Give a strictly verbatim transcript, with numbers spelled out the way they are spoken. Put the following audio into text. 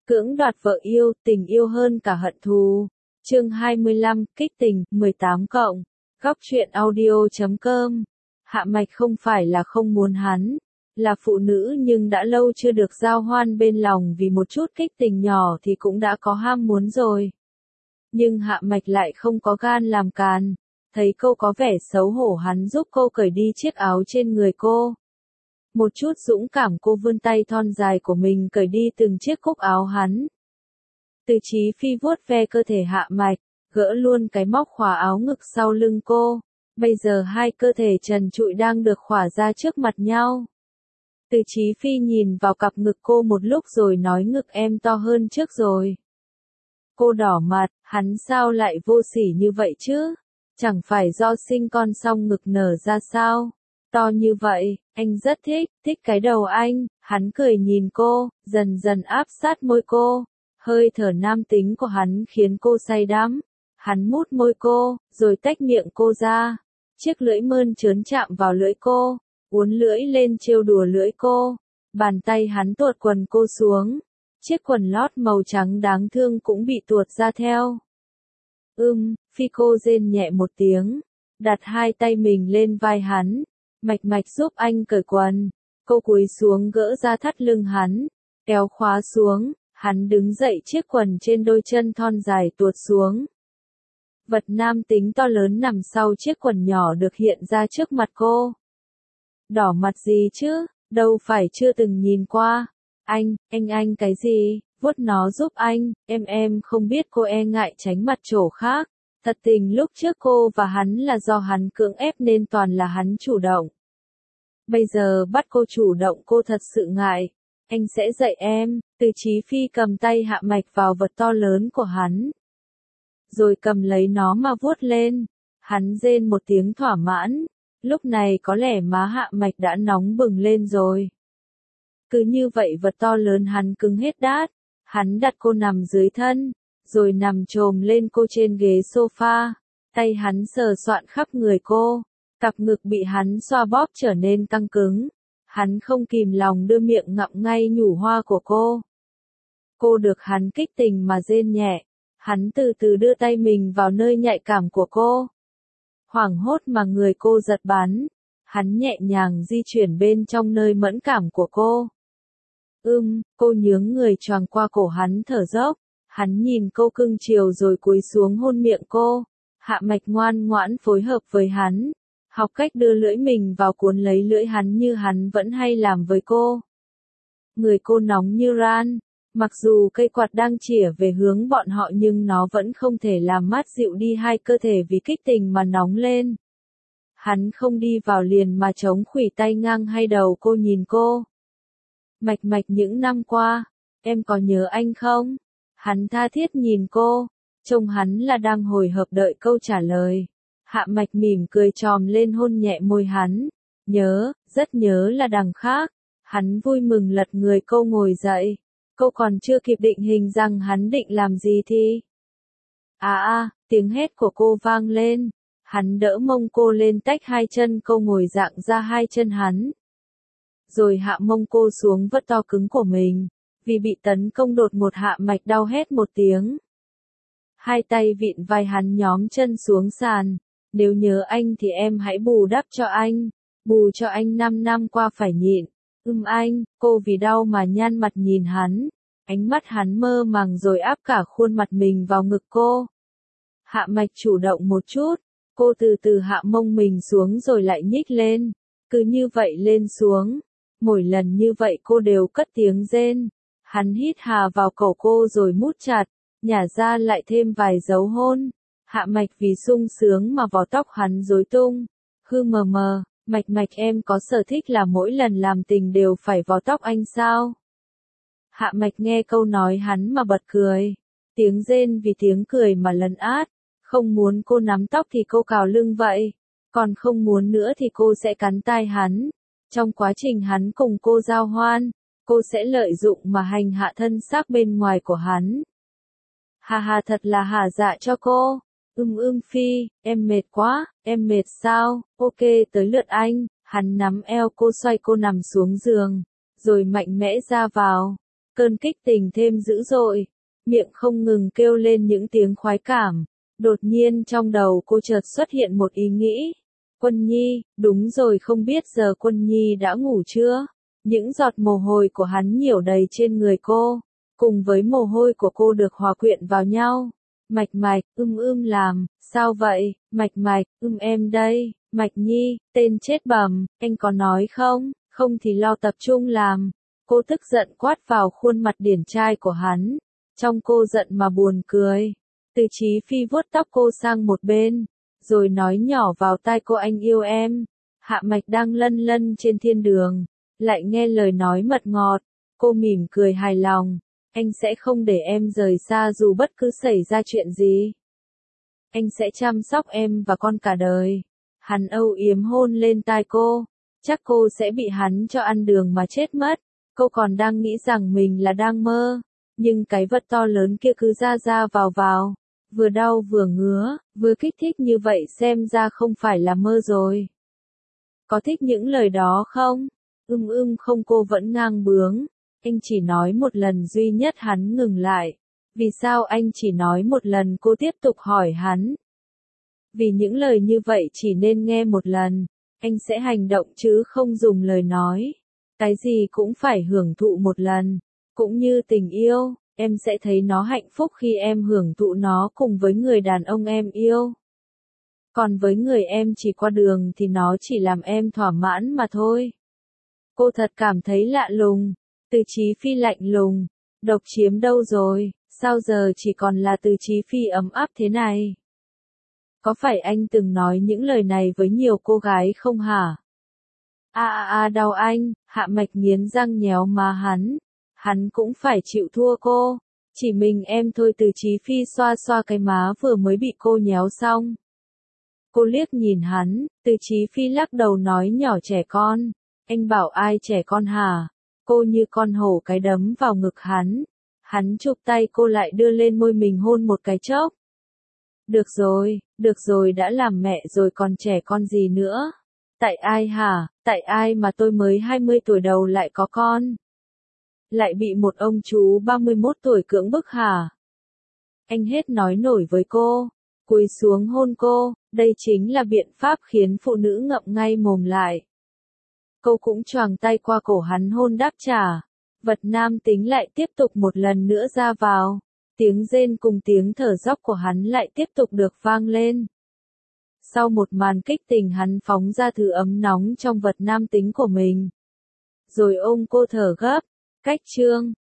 Cưỡng đoạt vợ yêu, tình yêu hơn cả hận thù. Chương hai mươi lăm, kích tình, mười tám cộng. Góc truyện audio chấm com. Hạ Mạch không phải là không muốn hắn, là phụ nữ nhưng đã lâu chưa được giao hoan bên lòng vì một chút kích tình nhỏ thì cũng đã có ham muốn rồi. Nhưng Hạ Mạch lại không có gan làm càn, thấy cô có vẻ xấu hổ hắn giúp cô cởi đi chiếc áo trên người cô. Một chút dũng cảm cô vươn tay thon dài của mình cởi đi từng chiếc cúc áo hắn. Từ Chí Phi vuốt ve cơ thể Hạ Mạch, gỡ luôn cái móc khóa áo ngực sau lưng cô. Bây giờ hai cơ thể trần trụi đang được khỏa ra trước mặt nhau. Từ Chí Phi nhìn vào cặp ngực cô một lúc rồi nói ngực em to hơn trước rồi. Cô đỏ mặt, hắn sao lại vô sỉ như vậy chứ? Chẳng phải do sinh con xong ngực nở ra sao? To như vậy, anh rất thích, thích cái đầu anh. Hắn cười nhìn cô, dần dần áp sát môi cô. Hơi thở nam tính của hắn khiến cô say đắm. Hắn mút môi cô, rồi tách miệng cô ra. Chiếc lưỡi mơn trớn chạm vào lưỡi cô, uốn lưỡi lên trêu đùa lưỡi cô. Bàn tay hắn tuột quần cô xuống. Chiếc quần lót màu trắng đáng thương cũng bị tuột ra theo. Ưm, Phi cô rên nhẹ một tiếng, đặt hai tay mình lên vai hắn. Mạch Mạch giúp anh cởi quần. Cô cúi xuống gỡ ra thắt lưng hắn, kéo khóa xuống. Hắn đứng dậy, chiếc quần trên đôi chân thon dài tuột xuống. Vật nam tính to lớn nằm sau chiếc quần nhỏ được hiện ra trước mặt cô. Đỏ mặt gì chứ, đâu phải chưa từng nhìn qua. Anh, anh anh cái gì, vuốt nó giúp anh, em em không biết cô e ngại tránh mặt chỗ khác. Thật tình lúc trước cô và hắn là do hắn cưỡng ép nên toàn là hắn chủ động. Bây giờ bắt cô chủ động cô thật sự ngại. Anh sẽ dạy em. Từ Chí Phi cầm tay Hạ Mạch vào vật to lớn của hắn. Rồi cầm lấy nó mà vuốt lên. Hắn rên một tiếng thỏa mãn. Lúc này có lẽ má Hạ Mạch đã nóng bừng lên rồi. Cứ như vậy vật to lớn hắn cứng hết đát. Hắn đặt cô nằm dưới thân, rồi nằm chồm lên cô trên ghế sofa. Tay hắn sờ soạn khắp người cô. Cặp ngực bị hắn xoa bóp trở nên căng cứng. Hắn không kìm lòng đưa miệng ngậm ngay nhủ hoa của cô. Cô được hắn kích tình mà rên nhẹ. Hắn từ từ đưa tay mình vào nơi nhạy cảm của cô. Hoảng hốt mà người cô giật bắn. Hắn nhẹ nhàng di chuyển bên trong nơi mẫn cảm của cô. Ưm, cô nhướng người choàng qua cổ hắn thở dốc. Hắn nhìn cô cưng chiều rồi cúi xuống hôn miệng cô. Hạ Mạch ngoan ngoãn phối hợp với hắn. Học cách đưa lưỡi mình vào cuốn lấy lưỡi hắn như hắn vẫn hay làm với cô. Người cô nóng như ran. Mặc dù cây quạt đang chĩa về hướng bọn họ nhưng nó vẫn không thể làm mát dịu đi hai cơ thể vì kích tình mà nóng lên. Hắn không đi vào liền mà chống khuỷu tay ngang hay đầu cô nhìn cô. Mạch Mạch những năm qua, em có nhớ anh không? Hắn tha thiết nhìn cô, trông hắn là đang hồi hộp đợi câu trả lời. Hạ Mạch mỉm cười tròm lên hôn nhẹ môi hắn. Nhớ, rất nhớ là đằng khác. Hắn vui mừng lật người cô ngồi dậy. Cô còn chưa kịp định hình rằng hắn định làm gì thì... À à, tiếng hét của cô vang lên. Hắn đỡ mông cô lên tách hai chân cô ngồi dạng ra hai chân hắn. Rồi hạ mông cô xuống vất to cứng của mình. Vì bị tấn công đột ngột Hạ Mạch đau hét một tiếng. Hai tay vịn vai hắn nhóm chân xuống sàn. Nếu nhớ anh thì em hãy bù đắp cho anh. Bù cho anh năm năm qua phải nhịn. Ưm anh, cô vì đau mà nhăn mặt nhìn hắn. Ánh mắt hắn mơ màng rồi áp cả khuôn mặt mình vào ngực cô. Hạ Mạch chủ động một chút. Cô từ từ hạ mông mình xuống rồi lại nhích lên. Cứ như vậy lên xuống. Mỗi lần như vậy cô đều cất tiếng rên. Hắn hít hà vào cổ cô rồi mút chặt. Nhả ra lại thêm vài dấu hôn. Hạ Mạch vì sung sướng mà vò tóc hắn rối tung. Hư mờ mờ, Mạch Mạch em có sở thích là mỗi lần làm tình đều phải vò tóc anh sao? Hạ Mạch nghe câu nói hắn mà bật cười. Tiếng rên vì tiếng cười mà lấn át. Không muốn cô nắm tóc thì cô cào lưng vậy. Còn không muốn nữa thì cô sẽ cắn tai hắn. Trong quá trình hắn cùng cô giao hoan, cô sẽ lợi dụng mà hành hạ thân xác bên ngoài của hắn. Hà hà thật là hả dạ cho cô. Ưm ưm Phi, em mệt quá, em mệt sao, ok tới lượt anh. Hắn nắm eo cô xoay cô nằm xuống giường, rồi mạnh mẽ ra vào. Cơn kích tình thêm dữ dội, miệng không ngừng kêu lên những tiếng khoái cảm. Đột nhiên trong đầu cô chợt xuất hiện một ý nghĩ. Quân Nhi, đúng rồi, không biết giờ Quân Nhi đã ngủ chưa? Những giọt mồ hôi của hắn nhiễu đầy trên người cô, cùng với mồ hôi của cô được hòa quyện vào nhau. Mạch Mạch, ưm ưm làm, sao vậy? Mạch Mạch, ưm em đây, Mạch Nhi, tên chết bẩm, anh có nói không? Không thì lo tập trung làm. Cô tức giận quát vào khuôn mặt điển trai của hắn. Trong cô giận mà buồn cười. Từ Chí Phi vuốt tóc cô sang một bên, rồi nói nhỏ vào tai cô, anh yêu em. Hạ Mạch đang lân lân trên thiên đường, lại nghe lời nói mật ngọt. Cô mỉm cười hài lòng. Anh sẽ không để em rời xa dù bất cứ xảy ra chuyện gì. Anh sẽ chăm sóc em và con cả đời. Hắn âu yếm hôn lên tai cô. Chắc cô sẽ bị hắn cho ăn đường mà chết mất. Cô còn đang nghĩ rằng mình là đang mơ. Nhưng cái vật to lớn kia cứ ra ra vào vào. Vừa đau vừa ngứa, vừa kích thích như vậy xem ra không phải là mơ rồi. Có thích những lời đó không? Ưm ưm không, cô vẫn ngang bướng. Anh chỉ nói một lần duy nhất. Hắn ngừng lại. Vì sao anh chỉ nói một lần? Cô tiếp tục hỏi hắn. Vì những lời như vậy chỉ nên nghe một lần. Anh sẽ hành động chứ không dùng lời nói. Cái gì cũng phải hưởng thụ một lần. Cũng như tình yêu, em sẽ thấy nó hạnh phúc khi em hưởng thụ nó cùng với người đàn ông em yêu. Còn với người em chỉ qua đường thì nó chỉ làm em thỏa mãn mà thôi. Cô thật cảm thấy lạ lùng. Từ Chí Phi lạnh lùng. Độc chiếm đâu rồi? Sao giờ chỉ còn là Từ Chí Phi ấm áp thế này? Có phải anh từng nói những lời này với nhiều cô gái không hả? A a a đau anh, Hạ Mạch nghiến răng nhéo má hắn. Hắn cũng phải chịu thua cô. Chỉ mình em thôi. Từ Chí Phi xoa xoa cái má vừa mới bị cô nhéo xong. Cô liếc nhìn hắn. Từ Chí Phi lắc đầu nói nhỏ, trẻ con. Anh bảo ai trẻ con hả? Cô như con hổ cái đấm vào ngực hắn. Hắn chụp tay cô lại đưa lên môi mình hôn một cái chốc. Được rồi, được rồi, đã làm mẹ rồi còn trẻ con gì nữa? Tại ai hả? Tại ai mà tôi mới hai mươi tuổi đầu lại có con? Lại bị một ông chú ba mươi mốt tuổi cưỡng bức hả? Anh hết nói nổi với cô. Cúi xuống hôn cô. Đây chính là biện pháp khiến phụ nữ ngậm ngay mồm lại. Cô cũng choàng tay qua cổ hắn hôn đáp trả. Vật nam tính lại tiếp tục một lần nữa ra vào. Tiếng rên cùng tiếng thở dốc của hắn lại tiếp tục được vang lên. Sau một màn kích tình, hắn phóng ra thứ ấm nóng trong vật nam tính của mình. Rồi ôm cô thở gấp. Cách chương